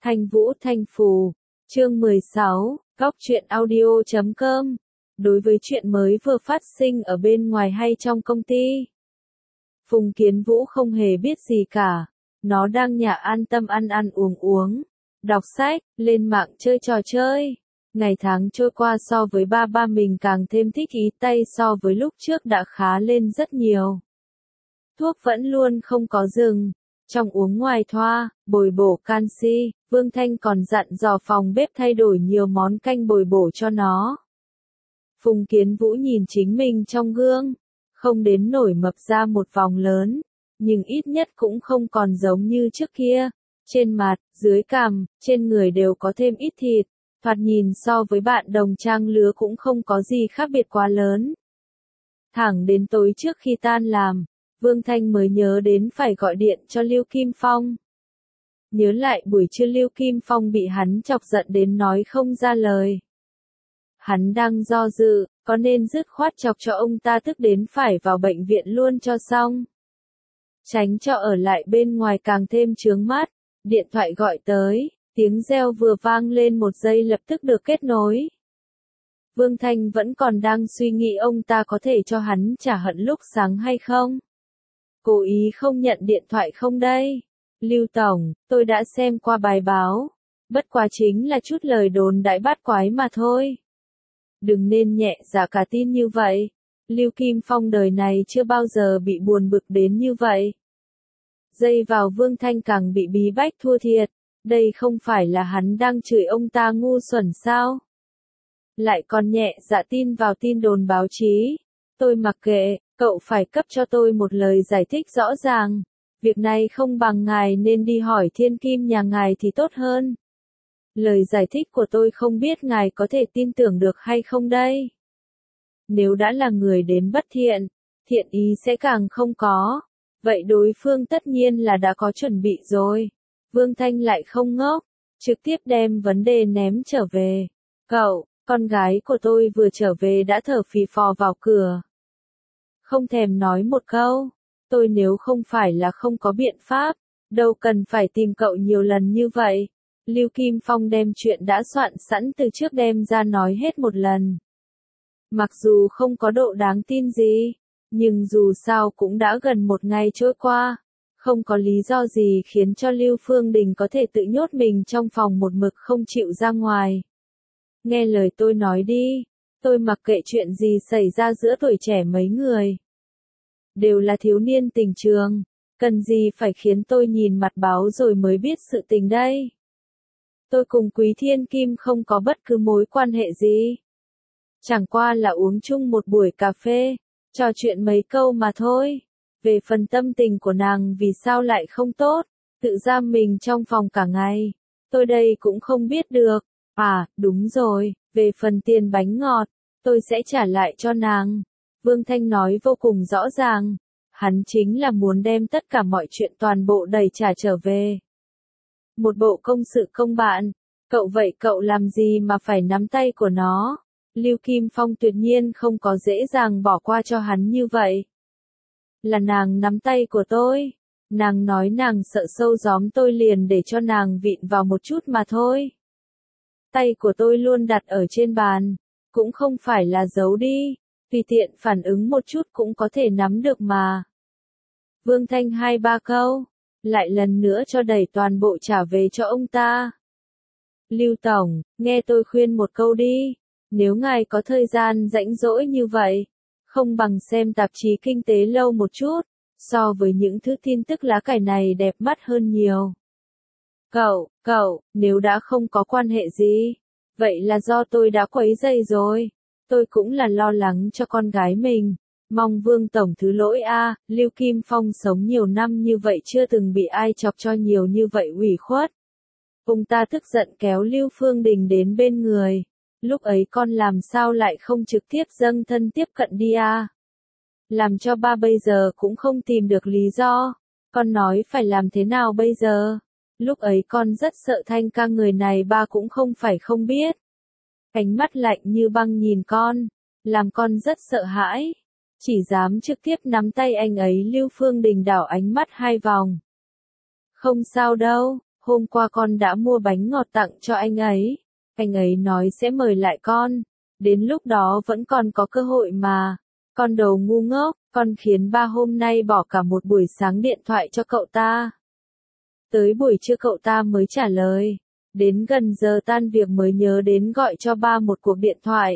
Thanh Vũ Thanh Phù, chương 16, góc truyện audio.com. Đối với chuyện mới vừa phát sinh ở bên ngoài hay trong công ty, Phùng Kiến Vũ không hề biết gì cả. Nó đang nhà an tâm ăn ăn uống uống, đọc sách, lên mạng chơi trò chơi. Ngày tháng trôi qua so với ba mình càng thêm thích ý tay so với lúc trước đã khá lên rất nhiều. Thuốc vẫn luôn không có dừng. Trong uống ngoài thoa, bồi bổ canxi, Vương Thanh còn dặn dò phòng bếp thay đổi nhiều món canh bồi bổ cho nó. Phùng Kiến Vũ nhìn chính mình trong gương, không đến nổi mập ra một vòng lớn, nhưng ít nhất cũng không còn giống như trước kia. Trên mặt, dưới cằm, trên người đều có thêm ít thịt, thoạt nhìn so với bạn đồng trang lứa cũng không có gì khác biệt quá lớn. Thẳng đến tối trước khi tan làm, Vương Thanh mới nhớ đến phải gọi điện cho Lưu Kim Phong. Nhớ lại buổi trưa Lưu Kim Phong bị hắn chọc giận đến nói không ra lời. Hắn đang do dự, có nên dứt khoát chọc cho ông ta tức đến phải vào bệnh viện luôn cho xong. Tránh cho ở lại bên ngoài càng thêm chướng mắt. Điện thoại gọi tới, tiếng reo vừa vang lên một giây lập tức được kết nối. Vương Thanh vẫn còn đang suy nghĩ ông ta có thể cho hắn trả hận lúc sáng hay không. Cố ý không nhận điện thoại không đây? Lưu Tổng, tôi đã xem qua bài báo. Bất quá chính là chút lời đồn đại bát quái mà thôi. Đừng nên nhẹ dạ cả tin như vậy. Lưu Kim Phong đời này chưa bao giờ bị buồn bực đến như vậy. Dây vào Vương Thanh càng bị bí bách thua thiệt. Đây không phải là hắn đang chửi ông ta ngu xuẩn sao? Lại còn nhẹ dạ tin vào tin đồn báo chí. Tôi mặc kệ, cậu phải cấp cho tôi một lời giải thích rõ ràng. Việc này không bằng ngài nên đi hỏi thiên kim nhà ngài thì tốt hơn. Lời giải thích của tôi không biết ngài có thể tin tưởng được hay không đây. Nếu đã là người đến bất thiện, thiện ý sẽ càng không có. Vậy đối phương tất nhiên là đã có chuẩn bị rồi. Vương Thanh lại không ngốc, trực tiếp đem vấn đề ném trở về. Cậu, con gái của tôi vừa trở về đã thở phì phò vào cửa. Không thèm nói một câu, tôi nếu không phải là không có biện pháp, đâu cần phải tìm cậu nhiều lần như vậy. Lưu Kim Phong đem chuyện đã soạn sẵn từ trước đem ra nói hết một lần. Mặc dù không có độ đáng tin gì, nhưng dù sao cũng đã gần một ngày trôi qua. Không có lý do gì khiến cho Lưu Phương Đình có thể tự nhốt mình trong phòng một mực không chịu ra ngoài. Nghe lời tôi nói đi, tôi mặc kệ chuyện gì xảy ra giữa tuổi trẻ mấy người. Đều là thiếu niên tình trường, cần gì phải khiến tôi nhìn mặt báo rồi mới biết sự tình đây. Tôi cùng Quý Thiên Kim không có bất cứ mối quan hệ gì. Chẳng qua là uống chung một buổi cà phê, trò chuyện mấy câu mà thôi. Về phần tâm tình của nàng vì sao lại không tốt, tự giam mình trong phòng cả ngày, tôi đây cũng không biết được. À, đúng rồi, về phần tiền bánh ngọt, tôi sẽ trả lại cho nàng. Vương Thanh nói vô cùng rõ ràng, hắn chính là muốn đem tất cả mọi chuyện toàn bộ đẩy trả trở về. Một bộ công sự công bạn, cậu vậy cậu làm gì mà phải nắm tay của nó? Lưu Kim Phong tuyệt nhiên không có dễ dàng bỏ qua cho hắn như vậy. Là nàng nắm tay của tôi. Nàng nói nàng sợ sâu gióm tôi liền để cho nàng vịn vào một chút mà thôi. Tay của tôi luôn đặt ở trên bàn, cũng không phải là giấu đi, tùy tiện phản ứng một chút cũng có thể nắm được mà. Vương Thanh 2-3 câu, lại lần nữa cho đẩy toàn bộ trả về cho ông ta. Lưu Tổng, nghe tôi khuyên một câu đi, nếu ngài có thời gian rãnh rỗi như vậy, không bằng xem tạp chí kinh tế lâu một chút, so với những thứ tin tức lá cải này đẹp mắt hơn nhiều. Cậu, nếu đã không có quan hệ gì, vậy là do tôi đã quấy rầy rồi. Tôi cũng là lo lắng cho con gái mình. Mong Vương Tổng thứ lỗi a. Lưu Kim Phong sống nhiều năm như vậy chưa từng bị ai chọc cho nhiều như vậy ủy khuất. Ông ta tức giận kéo Lưu Phương Đình đến bên người. Lúc ấy con làm sao lại không trực tiếp dâng thân tiếp cận đi a? Làm cho ba bây giờ cũng không tìm được lý do. Con nói phải làm thế nào bây giờ? Lúc ấy con rất sợ Thanh ca người này ba cũng không phải không biết. Ánh mắt lạnh như băng nhìn con, làm con rất sợ hãi. Chỉ dám trực tiếp nắm tay anh ấy. Lưu Phương Đình đảo ánh mắt 2 vòng. Không sao đâu, hôm qua con đã mua bánh ngọt tặng cho anh ấy nói sẽ mời lại con, đến lúc đó vẫn còn có cơ hội mà. Con đồ ngu ngốc, con khiến ba hôm nay bỏ cả một buổi sáng điện thoại cho cậu ta. Tới buổi trưa cậu ta mới trả lời, đến gần giờ tan việc mới nhớ đến gọi cho ba một cuộc điện thoại.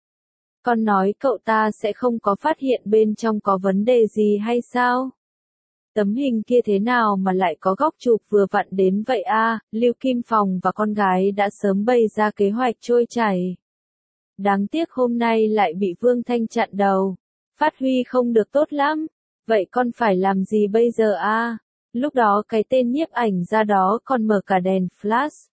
Con nói cậu ta sẽ không có phát hiện bên trong có vấn đề gì hay sao? Tấm hình kia thế nào mà lại có góc chụp vừa vặn đến vậy a? Lưu Kim Phong và con gái đã sớm bày ra kế hoạch trôi chảy. Đáng tiếc hôm nay lại bị Vương Thanh chặn đầu. Phát huy không được tốt lắm. Vậy con phải làm gì bây giờ a? Lúc đó cái tên nhiếp ảnh ra đó còn mở cả đèn flash.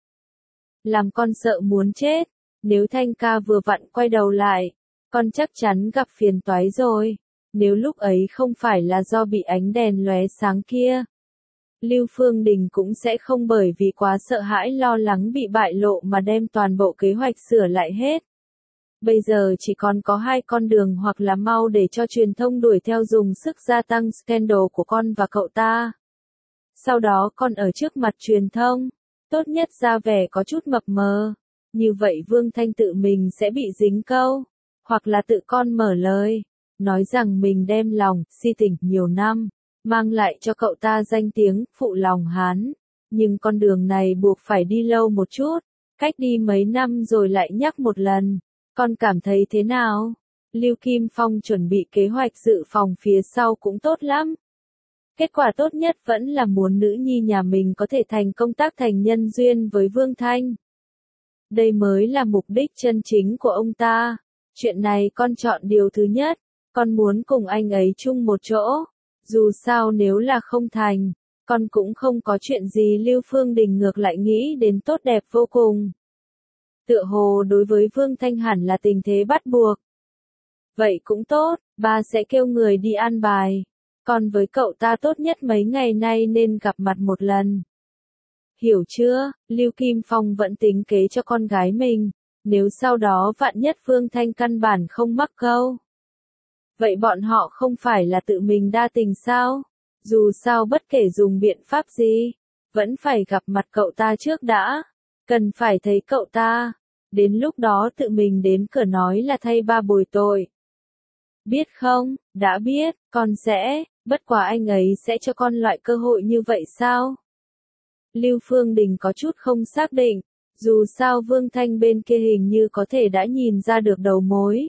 Làm con sợ muốn chết. Nếu Thanh ca vừa vặn quay đầu lại, con chắc chắn gặp phiền toái rồi. Nếu lúc ấy không phải là do bị ánh đèn lóe sáng kia, Lưu Phương Đình cũng sẽ không bởi vì quá sợ hãi lo lắng bị bại lộ mà đem toàn bộ kế hoạch sửa lại hết. Bây giờ chỉ còn có hai con đường, hoặc là mau để cho truyền thông đuổi theo dùng sức gia tăng scandal của con và cậu ta. Sau đó con ở trước mặt truyền thông, tốt nhất ra vẻ có chút mập mờ. Như vậy Vương Thanh tự mình sẽ bị dính câu. Hoặc là tự con mở lời, nói rằng mình đem lòng, si tình nhiều năm, mang lại cho cậu ta danh tiếng, phụ lòng hắn. Nhưng con đường này buộc phải đi lâu một chút, cách đi mấy năm rồi lại nhắc một lần. Con cảm thấy thế nào? Lưu Kim Phong chuẩn bị kế hoạch dự phòng phía sau cũng tốt lắm. Kết quả tốt nhất vẫn là muốn nữ nhi nhà mình có thể thành công tác thành nhân duyên với Vương Thanh. Đây mới là mục đích chân chính của ông ta. Chuyện này con chọn điều thứ nhất, con muốn cùng anh ấy chung một chỗ. Dù sao nếu là không thành, con cũng không có chuyện gì. Lưu Phương Đình ngược lại nghĩ đến tốt đẹp vô cùng. Tựa hồ đối với Vương Thanh hẳn là tình thế bắt buộc. Vậy cũng tốt, ba sẽ kêu người đi an bài. Còn với cậu ta tốt nhất mấy ngày nay nên gặp mặt một lần. Hiểu chưa? Lưu Kim Phong vẫn tính kế cho con gái mình. Nếu sau đó vạn nhất Vương Thanh căn bản không mắc câu. Vậy bọn họ không phải là tự mình đa tình sao? Dù sao bất kể dùng biện pháp gì, vẫn phải gặp mặt cậu ta trước đã. Cần phải thấy cậu ta. Đến lúc đó tự mình đến cửa nói là thay ba bồi tội. Biết không? Đã biết, con sẽ, bất quá anh ấy sẽ cho con loại cơ hội như vậy sao? Lưu Phương Đình có chút không xác định. Dù sao Vương Thanh bên kia hình như có thể đã nhìn ra được đầu mối.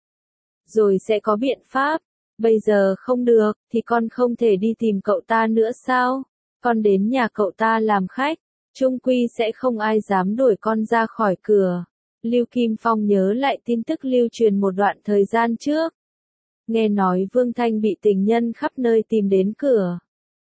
Rồi sẽ có biện pháp. Bây giờ không được, thì con không thể đi tìm cậu ta nữa sao? Con đến nhà cậu ta làm khách, chung quy sẽ không ai dám đuổi con ra khỏi cửa. Lưu Kim Phong nhớ lại tin tức lưu truyền một đoạn thời gian trước. Nghe nói Vương Thanh bị tình nhân khắp nơi tìm đến cửa.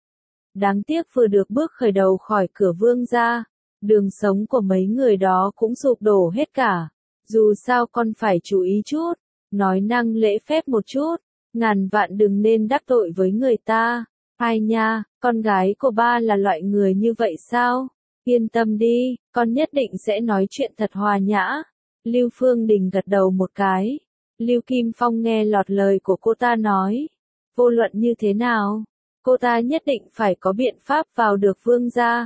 Đáng tiếc vừa được bước khởi đầu khỏi cửa Vương gia, đường sống của mấy người đó cũng sụp đổ hết cả. Dù sao con phải chú ý chút, nói năng lễ phép một chút, ngàn vạn đừng nên đắc tội với người ta. Ai nha, con gái của ba là loại người như vậy sao? Yên tâm đi, con nhất định sẽ nói chuyện thật hòa nhã. Lưu Phương Đình gật đầu một cái. Lưu Kim Phong nghe lọt lời của cô ta nói. Vô luận như thế nào, cô ta nhất định phải có biện pháp vào được Vương gia.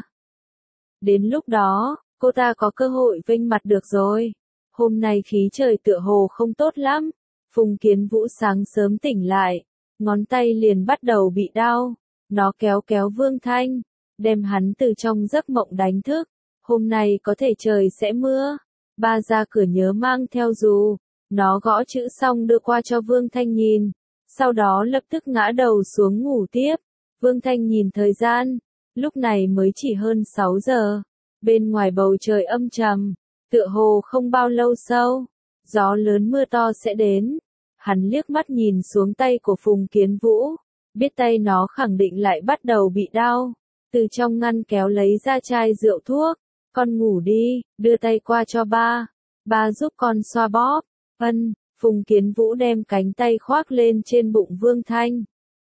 Đến lúc đó, cô ta có cơ hội vênh mặt được rồi. Hôm nay khí trời tựa hồ không tốt lắm. Phùng Kiến Vũ sáng sớm tỉnh lại, ngón tay liền bắt đầu bị đau. Nó kéo kéo Vương Thanh, đem hắn từ trong giấc mộng đánh thức. Hôm nay có thể trời sẽ mưa. Ba ra cửa nhớ mang theo dù. Nó gõ chữ xong đưa qua cho Vương Thanh nhìn. Sau đó lập tức ngã đầu xuống ngủ tiếp. Vương Thanh nhìn thời gian. Lúc này mới chỉ hơn 6 giờ. Bên ngoài bầu trời âm trầm. Tựa hồ không bao lâu sau, gió lớn mưa to sẽ đến. Hắn liếc mắt nhìn xuống tay của Phùng Kiến Vũ. Biết tay nó khẳng định lại bắt đầu bị đau. Từ trong ngăn kéo lấy ra chai rượu thuốc. Con ngủ đi, đưa tay qua cho ba. Ba giúp con xoa bóp. Phùng Kiến Vũ đem cánh tay khoác lên trên bụng Vương Thanh.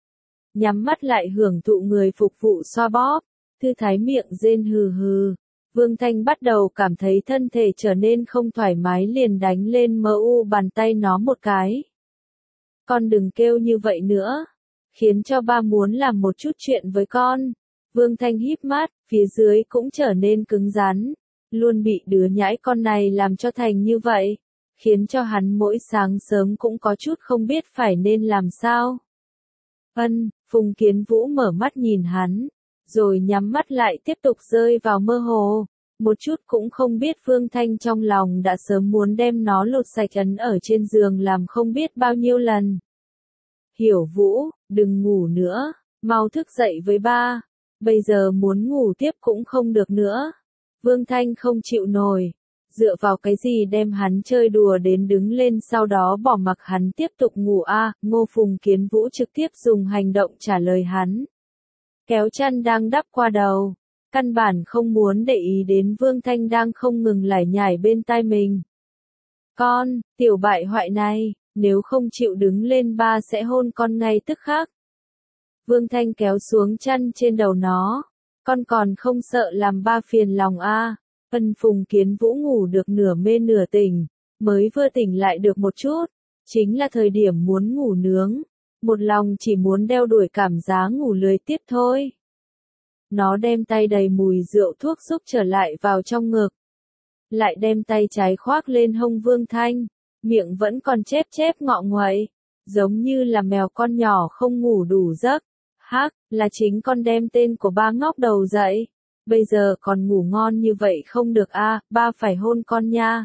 Nhắm mắt lại hưởng thụ người phục vụ xoa bóp. Thư thái miệng rên hừ hừ. Vương Thanh bắt đầu cảm thấy thân thể trở nên không thoải mái, liền đánh lên bàn tay nó một cái. Con đừng kêu như vậy nữa. Khiến cho ba muốn làm một chút chuyện với con. Vương Thanh híp mắt, phía dưới cũng trở nên cứng rắn. Luôn bị đứa nhãi con này làm cho thành như vậy. Khiến cho hắn mỗi sáng sớm cũng có chút không biết phải nên làm sao. Phùng Kiến Vũ mở mắt nhìn hắn. Rồi nhắm mắt lại tiếp tục rơi vào mơ hồ. Một chút cũng không biết Vương Thanh trong lòng đã sớm muốn đem nó lột sạch ấn ở trên giường làm không biết bao nhiêu lần. Hiểu Vũ, đừng ngủ nữa, mau thức dậy với ba. Bây giờ muốn ngủ tiếp cũng không được nữa. Vương Thanh không chịu nổi. Dựa vào cái gì đem hắn chơi đùa đến đứng lên sau đó bỏ mặc hắn tiếp tục ngủ Ngô Phùng Kiến Vũ trực tiếp dùng hành động trả lời hắn. Kéo chăn đang đắp qua đầu. Căn bản không muốn để ý đến Vương Thanh đang không ngừng lải nhải bên tai mình. Con, tiểu bại hoại này, nếu không chịu đứng lên ba sẽ hôn con ngay tức khắc. Vương Thanh kéo xuống chăn trên đầu nó. Con còn không sợ làm ba phiền lòng Phùng Kiến Vũ ngủ được nửa mê nửa tỉnh, mới vừa tỉnh lại được một chút. Chính là thời điểm muốn ngủ nướng. Một lòng chỉ muốn đeo đuổi cảm giác ngủ lười tiếp thôi. Nó đem tay đầy mùi rượu thuốc xúc trở lại vào trong ngực. Lại đem tay trái khoác lên hông Vương Thanh. Miệng vẫn còn chép chép ngọ nguậy. Giống như là mèo con nhỏ không ngủ đủ giấc. Là chính con đem tên của ba ngóc đầu dậy. Bây giờ còn ngủ ngon như vậy không được ba phải hôn con nha.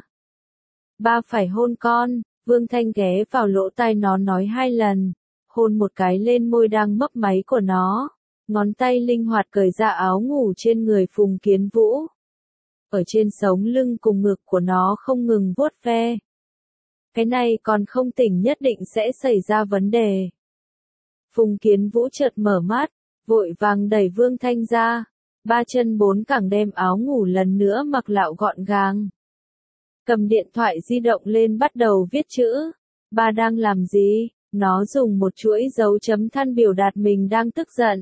Ba phải hôn con. Vương Thanh ghé vào lỗ tai nó nói 2 lần. Hôn một cái lên môi đang mấp máy của nó. Ngón tay linh hoạt cởi ra áo ngủ trên người Phùng Kiến Vũ. Ở trên sống lưng cùng ngực của nó không ngừng vuốt ve. Cái này còn không tỉnh nhất định sẽ xảy ra vấn đề. Phùng Kiến Vũ chợt mở mắt, vội vàng đẩy Vương Thanh ra. 3 chân 4 cẳng đem áo ngủ lần nữa mặc lạo gọn gàng. Cầm điện thoại di động lên bắt đầu viết chữ. Ba đang làm gì? Nó dùng một chuỗi dấu chấm than biểu đạt mình đang tức giận.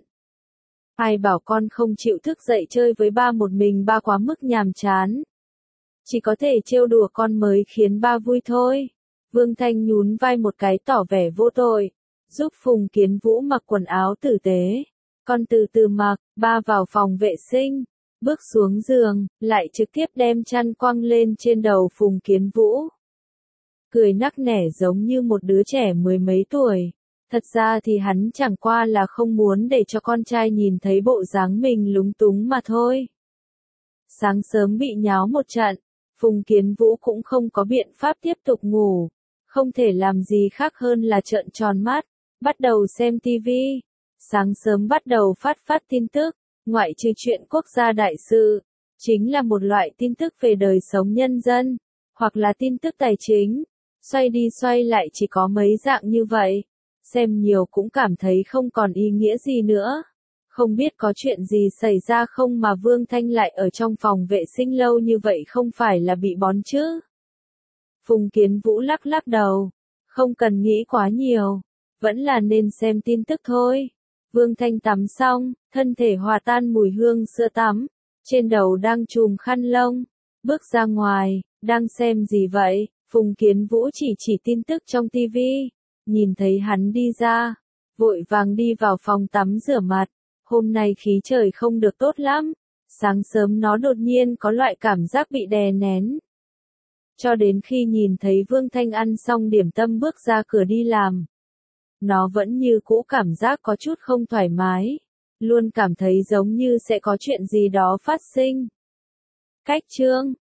Ai bảo con không chịu thức dậy chơi với ba một mình, ba quá mức nhàm chán. Chỉ có thể trêu đùa con mới khiến ba vui thôi. Vương Thanh nhún vai một cái tỏ vẻ vô tội, giúp Phùng Kiến Vũ mặc quần áo tử tế. Con từ từ mặc, ba vào phòng vệ sinh, bước xuống giường, lại trực tiếp đem chăn quăng lên trên đầu Phùng Kiến Vũ. Cười nắc nẻ giống như một đứa trẻ 10 mấy tuổi. Thật ra thì hắn chẳng qua là không muốn để cho con trai nhìn thấy bộ dáng mình lúng túng mà thôi. Sáng sớm bị nháo một trận, Phùng Kiến Vũ cũng không có biện pháp tiếp tục ngủ. Không thể làm gì khác hơn là trợn tròn mắt, bắt đầu xem TV. Sáng sớm bắt đầu phát tin tức, ngoại trừ chuyện quốc gia đại sự, chính là một loại tin tức về đời sống nhân dân, hoặc là tin tức tài chính. Xoay đi xoay lại chỉ có mấy dạng như vậy. Xem nhiều cũng cảm thấy không còn ý nghĩa gì nữa. Không biết có chuyện gì xảy ra không mà Vương Thanh lại ở trong phòng vệ sinh lâu như vậy, không phải là bị bón chứ? Phùng Kiến Vũ lắc lắc đầu. Không cần nghĩ quá nhiều. Vẫn là nên xem tin tức thôi. Vương Thanh tắm xong, thân thể hòa tan mùi hương sữa tắm. Trên đầu đang trùm khăn lông. Bước ra ngoài, đang xem gì vậy? Phùng Kiến Vũ chỉ tin tức trong TV. Nhìn thấy hắn đi ra, vội vàng đi vào phòng tắm rửa mặt. Hôm nay khí trời không được tốt lắm. Sáng sớm nó đột nhiên có loại cảm giác bị đè nén. Cho đến khi nhìn thấy Vương Thanh ăn xong điểm tâm bước ra cửa đi làm. Nó vẫn như cũ cảm giác có chút không thoải mái. Luôn cảm thấy giống như sẽ có chuyện gì đó phát sinh. Cách chương